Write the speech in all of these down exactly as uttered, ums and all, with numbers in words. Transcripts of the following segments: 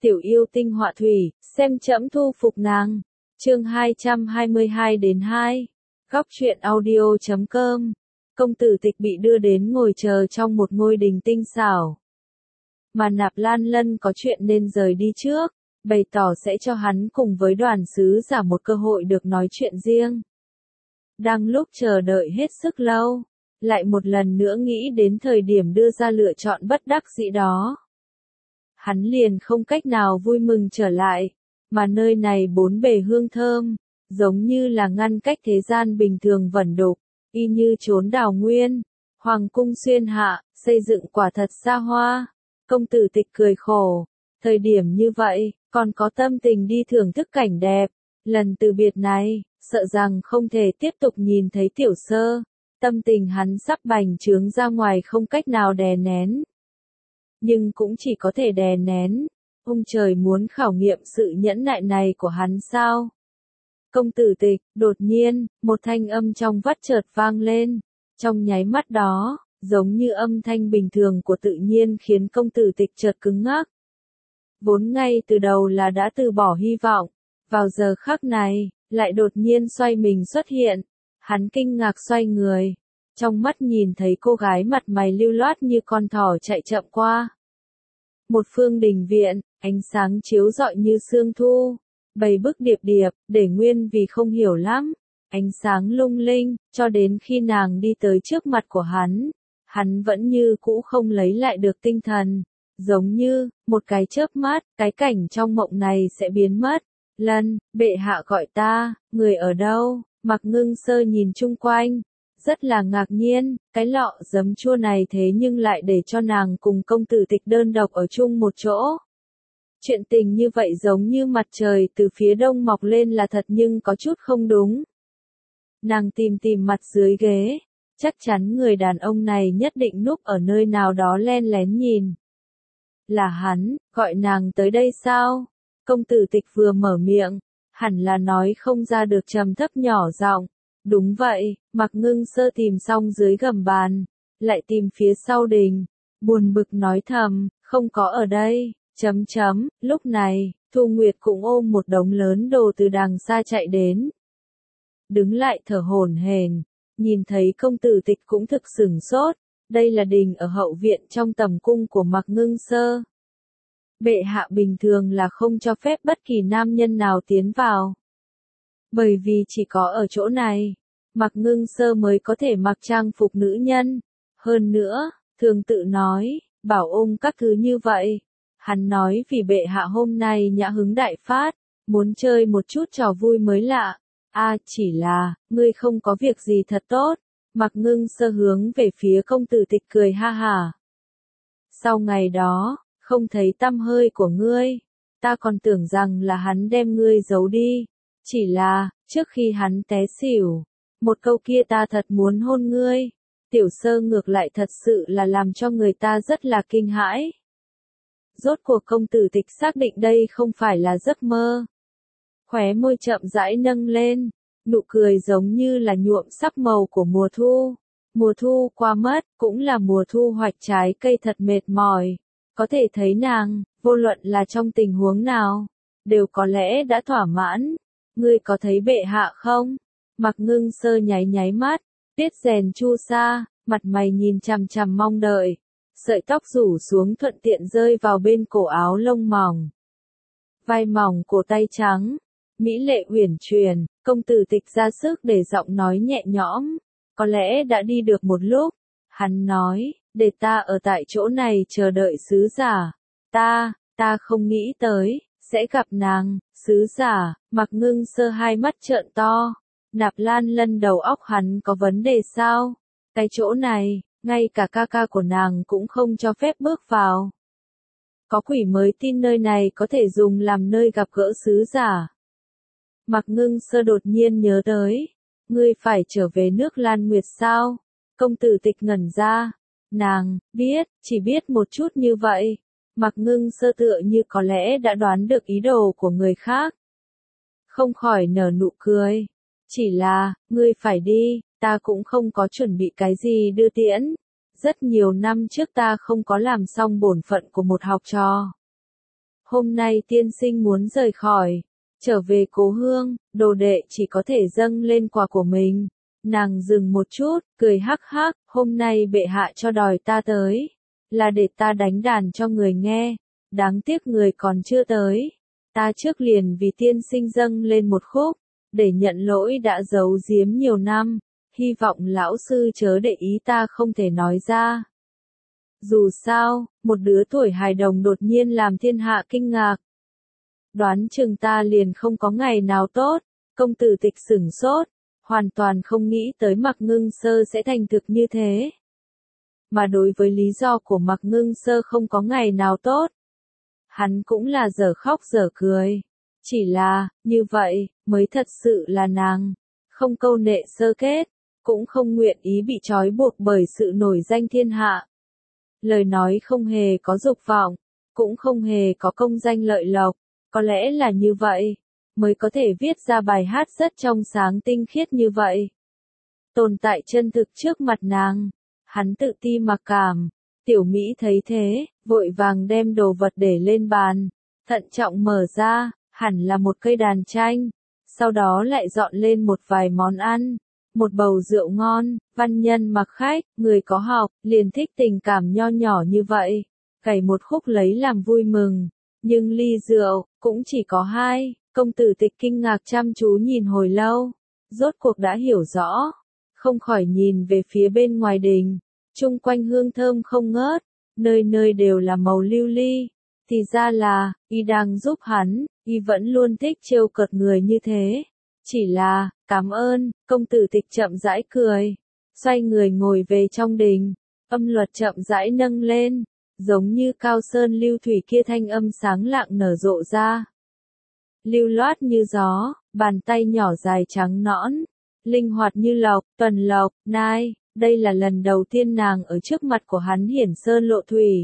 tiểu yêu tinh họa thủy, xem trẫm thu phục nàng. Chương hai trăm hai mươi hai đến hai. Góc truyện audio chấm com. Công tử Tịch bị đưa đến ngồi chờ trong một ngôi đình tinh xảo. Mà Nạp Lan Lân có chuyện nên rời đi trước, bày tỏ sẽ cho hắn cùng với đoàn sứ giả một cơ hội được nói chuyện riêng. Đang lúc chờ đợi hết sức lâu, lại một lần nữa nghĩ đến thời điểm đưa ra lựa chọn bất đắc dĩ đó. Hắn liền không cách nào vui mừng trở lại, mà nơi này bốn bề hương thơm, giống như là ngăn cách thế gian bình thường vẩn đục, y như chốn đào nguyên, hoàng cung xuyên hạ, xây dựng quả thật xa hoa. Công tử Tịch cười khổ, thời điểm như vậy, còn có tâm tình đi thưởng thức cảnh đẹp, lần từ biệt này, sợ rằng không thể tiếp tục nhìn thấy tiểu sơ, tâm tình hắn sắp bành trướng ra ngoài không cách nào đè nén. Nhưng cũng chỉ có thể đè nén, ông trời muốn khảo nghiệm sự nhẫn nại này của hắn sao? Công tử Tịch, đột nhiên, một thanh âm trong vắt chợt vang lên, trong nháy mắt đó, giống như âm thanh bình thường của tự nhiên khiến công tử Tịch chợt cứng ngắc. Vốn ngay từ đầu là đã từ bỏ hy vọng, vào giờ khắc này, lại đột nhiên xoay mình xuất hiện, hắn kinh ngạc xoay người, trong mắt nhìn thấy cô gái mặt mày lưu loát như con thỏ chạy chậm qua. Một phương đình viện, ánh sáng chiếu rọi như sương thu, bầy bức điệp điệp, để nguyên vì không hiểu lắm, ánh sáng lung linh, cho đến khi nàng đi tới trước mặt của hắn, hắn vẫn như cũ không lấy lại được tinh thần, giống như, một cái chớp mắt, cái cảnh trong mộng này sẽ biến mất. Lân, bệ hạ gọi ta, người ở đâu? Mạc Ngưng Sơ nhìn chung quanh, rất là ngạc nhiên, cái lọ giấm chua này thế nhưng lại để cho nàng cùng công tử Tịch đơn độc ở chung một chỗ. Chuyện tình như vậy giống như mặt trời từ phía đông mọc lên là thật nhưng có chút không đúng. Nàng tìm tìm mặt dưới ghế, chắc chắn người đàn ông này nhất định núp ở nơi nào đó len lén nhìn. Là hắn, gọi nàng tới đây sao? Công tử Tịch vừa mở miệng, hẳn là nói không ra được trầm thấp nhỏ giọng. Đúng vậy, Mạc Ngưng Sơ tìm xong dưới gầm bàn, lại tìm phía sau đình, buồn bực nói thầm, không có ở đây, chấm chấm, lúc này, Thu Nguyệt cũng ôm một đống lớn đồ từ đằng xa chạy đến. Đứng lại thở hổn hển, nhìn thấy công tử Tịch cũng thực sửng sốt, đây là đình ở hậu viện trong tầm cung của Mạc Ngưng Sơ. Bệ hạ bình thường là không cho phép bất kỳ nam nhân nào tiến vào. Bởi vì chỉ có ở chỗ này, Mạc Ngưng Sơ mới có thể mặc trang phục nữ nhân. Hơn nữa, thường tự nói, bảo ôm các thứ như vậy. Hắn nói vì bệ hạ hôm nay nhã hứng đại phát, muốn chơi một chút trò vui mới lạ. À chỉ là, ngươi không có việc gì thật tốt. Mạc Ngưng Sơ hướng về phía công tử Tịch cười ha hả. Sau ngày đó, không thấy tăm hơi của ngươi, ta còn tưởng rằng là hắn đem ngươi giấu đi. Chỉ là, trước khi hắn té xỉu, một câu kia ta thật muốn hôn ngươi. Tiểu Sơ ngược lại thật sự là làm cho người ta rất là kinh hãi. Rốt cuộc công tử Tịch xác định đây không phải là giấc mơ. Khóe môi chậm rãi nâng lên, nụ cười giống như là nhuộm sắc màu của mùa thu. Mùa thu qua mất, cũng là mùa thu hoạch trái cây thật mệt mỏi. Có thể thấy nàng, vô luận là trong tình huống nào, đều có lẽ đã thỏa mãn. Ngươi có thấy bệ hạ không? Mạc Ngưng Sơ nháy nháy mắt, tiết rèn chu sa, mặt mày nhìn chằm chằm mong đợi. Sợi tóc rủ xuống thuận tiện rơi vào bên cổ áo lông mỏng. Vai mỏng cổ tay trắng, mỹ lệ uyển chuyển, công tử Tịch ra sức để giọng nói nhẹ nhõm. Có lẽ đã đi được một lúc, hắn nói, để ta ở tại chỗ này chờ đợi sứ giả. Ta, ta không nghĩ tới, sẽ gặp nàng, sứ giả. Mạc Ngưng Sơ hai mắt trợn to. Nạp Lan Lân đầu óc hắn có vấn đề sao? Cái chỗ này, ngay cả ca ca của nàng cũng không cho phép bước vào. Có quỷ mới tin nơi này có thể dùng làm nơi gặp gỡ sứ giả. Mạc Ngưng Sơ đột nhiên nhớ tới, ngươi phải trở về nước Lan Nguyệt sao? Công tử Tịch ngẩn ra, nàng, biết, chỉ biết một chút như vậy. Mạc Ngưng Sơ tựa như có lẽ đã đoán được ý đồ của người khác. Không khỏi nở nụ cười. Chỉ là, ngươi phải đi, ta cũng không có chuẩn bị cái gì đưa tiễn. Rất nhiều năm trước ta không có làm xong bổn phận của một học trò. hôm nay tiên sinh muốn rời khỏi, trở về cố hương, đồ đệ chỉ có thể dâng lên quà của mình. Nàng dừng một chút, cười hắc hắc, hôm nay bệ hạ cho đòi ta tới, là để ta đánh đàn cho người nghe, đáng tiếc người còn chưa tới. Ta trước liền vì tiên sinh dâng lên một khúc, để nhận lỗi đã giấu giếm nhiều năm, hy vọng lão sư chớ để ý ta không thể nói ra. Dù sao, một đứa tuổi hài đồng đột nhiên làm thiên hạ kinh ngạc. Đoán chừng ta liền không có ngày nào tốt, công tử Tịch sửng sốt, hoàn toàn không nghĩ tới Mạc Ngưng Sơ sẽ thành thực như thế. Mà đối với lý do của Mạc Ngưng Sơ không có ngày nào tốt, hắn cũng là dở khóc dở cười. Chỉ là, như vậy, mới thật sự là nàng, không câu nệ sơ kết, cũng không nguyện ý bị trói buộc bởi sự nổi danh thiên hạ. Lời nói không hề có dục vọng, cũng không hề có công danh lợi lộc, có lẽ là như vậy, mới có thể viết ra bài hát rất trong sáng tinh khiết như vậy. Tồn tại chân thực trước mặt nàng, hắn tự ti mặc cảm, tiểu Mỹ thấy thế, vội vàng đem đồ vật để lên bàn, thận trọng mở ra, hẳn là một cây đàn tranh, sau đó lại dọn lên một vài món ăn, một bầu rượu ngon, văn nhân mặc khách, người có học, liền thích tình cảm nho nhỏ như vậy, cày một khúc lấy làm vui mừng, nhưng ly rượu, cũng chỉ có hai, công tử Tịch kinh ngạc chăm chú nhìn hồi lâu, rốt cuộc đã hiểu rõ, không khỏi nhìn về phía bên ngoài đình, chung quanh hương thơm không ngớt, nơi nơi đều là màu lưu ly, thì ra là, y đang giúp hắn, y vẫn luôn thích trêu cợt người như thế. Chỉ là, cảm ơn, công tử Tịch chậm rãi cười, xoay người ngồi về trong đình, âm luật chậm rãi nâng lên, giống như cao sơn lưu thủy kia thanh âm sáng lạng nở rộ ra. Lưu loát như gió, bàn tay nhỏ dài trắng nõn, linh hoạt như lộc, tuần lộc, nai, đây là lần đầu tiên nàng ở trước mặt của hắn hiển sơn lộ thủy.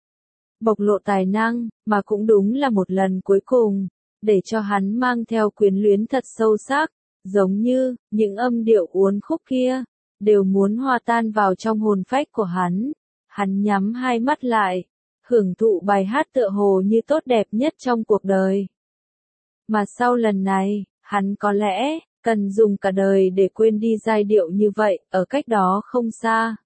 Bộc lộ tài năng, mà cũng đúng là một lần cuối cùng, để cho hắn mang theo quyến luyến thật sâu sắc, giống như, những âm điệu uốn khúc kia, đều muốn hòa tan vào trong hồn phách của hắn. Hắn nhắm hai mắt lại, hưởng thụ bài hát tựa hồ như tốt đẹp nhất trong cuộc đời. Mà sau lần này, hắn có lẽ, cần dùng cả đời để quên đi giai điệu như vậy, ở cách đó không xa.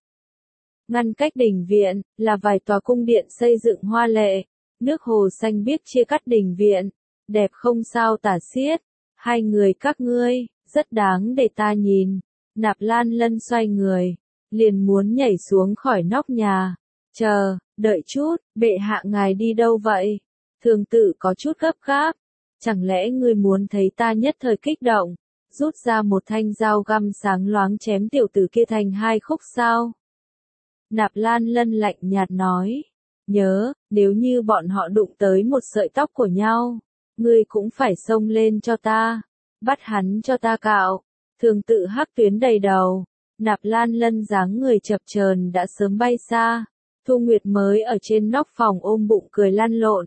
Ngăn cách đình viện, là vài tòa cung điện xây dựng hoa lệ, nước hồ xanh biếc chia cắt đình viện, đẹp không sao tả xiết, hai người các ngươi, rất đáng để ta nhìn. Nạp Lan Lân xoay người, liền muốn nhảy xuống khỏi nóc nhà, chờ, đợi chút, bệ hạ ngài đi đâu vậy? Thường Tự có chút gấp gáp, chẳng lẽ ngươi muốn thấy ta nhất thời kích động, rút ra một thanh dao găm sáng loáng chém tiểu tử kia thành hai khúc sao? Nạp Lan Lân lạnh nhạt nói, nhớ, nếu như bọn họ đụng tới một sợi tóc của nhau, ngươi cũng phải xông lên cho ta, bắt hắn cho ta cạo. Thường Tự hắc tuyến đầy đầu, Nạp Lan Lân dáng người chập chờn đã sớm bay xa, Thu Nguyệt mới ở trên nóc phòng ôm bụng cười lăn lộn.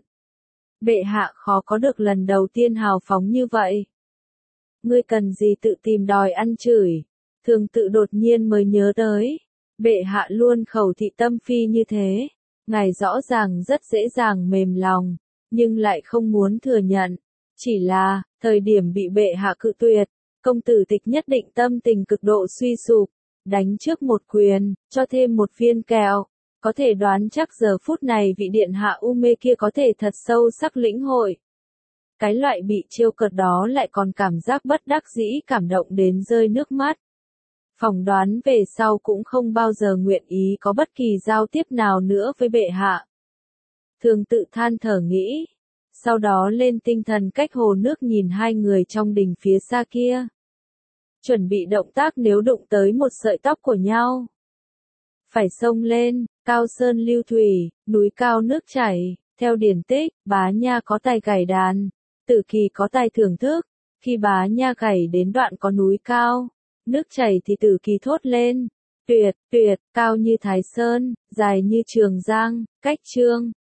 Bệ hạ khó có được lần đầu tiên hào phóng như vậy. Ngươi cần gì tự tìm đòi ăn chửi? Thường Tự đột nhiên mới nhớ tới, bệ hạ luôn khẩu thị tâm phi như thế, ngài rõ ràng rất dễ dàng mềm lòng, nhưng lại không muốn thừa nhận, chỉ là, thời điểm bị bệ hạ cự tuyệt, công tử Tịch nhất định tâm tình cực độ suy sụp, đánh trước một quyền, cho thêm một viên kẹo, có thể đoán chắc giờ phút này vị điện hạ u mê kia có thể thật sâu sắc lĩnh hội. Cái loại bị trêu cợt đó lại còn cảm giác bất đắc dĩ cảm động đến rơi nước mắt. Phỏng đoán về sau cũng không bao giờ nguyện ý có bất kỳ giao tiếp nào nữa với bệ hạ. Thường Tự than thở nghĩ, sau đó lên tinh thần cách hồ nước nhìn hai người trong đình phía xa kia. Chuẩn bị động tác nếu đụng tới một sợi tóc của nhau. Phải xông lên, cao sơn lưu thủy, núi cao nước chảy, theo điển tích, Bá Nha có tài gảy đàn, Tử Kỳ có tài thưởng thức, khi Bá Nha gảy đến đoạn có núi cao, nước chảy thì Tử Kỳ thốt lên, tuyệt, tuyệt, cao như Thái Sơn, dài như Trường Giang, cách trương,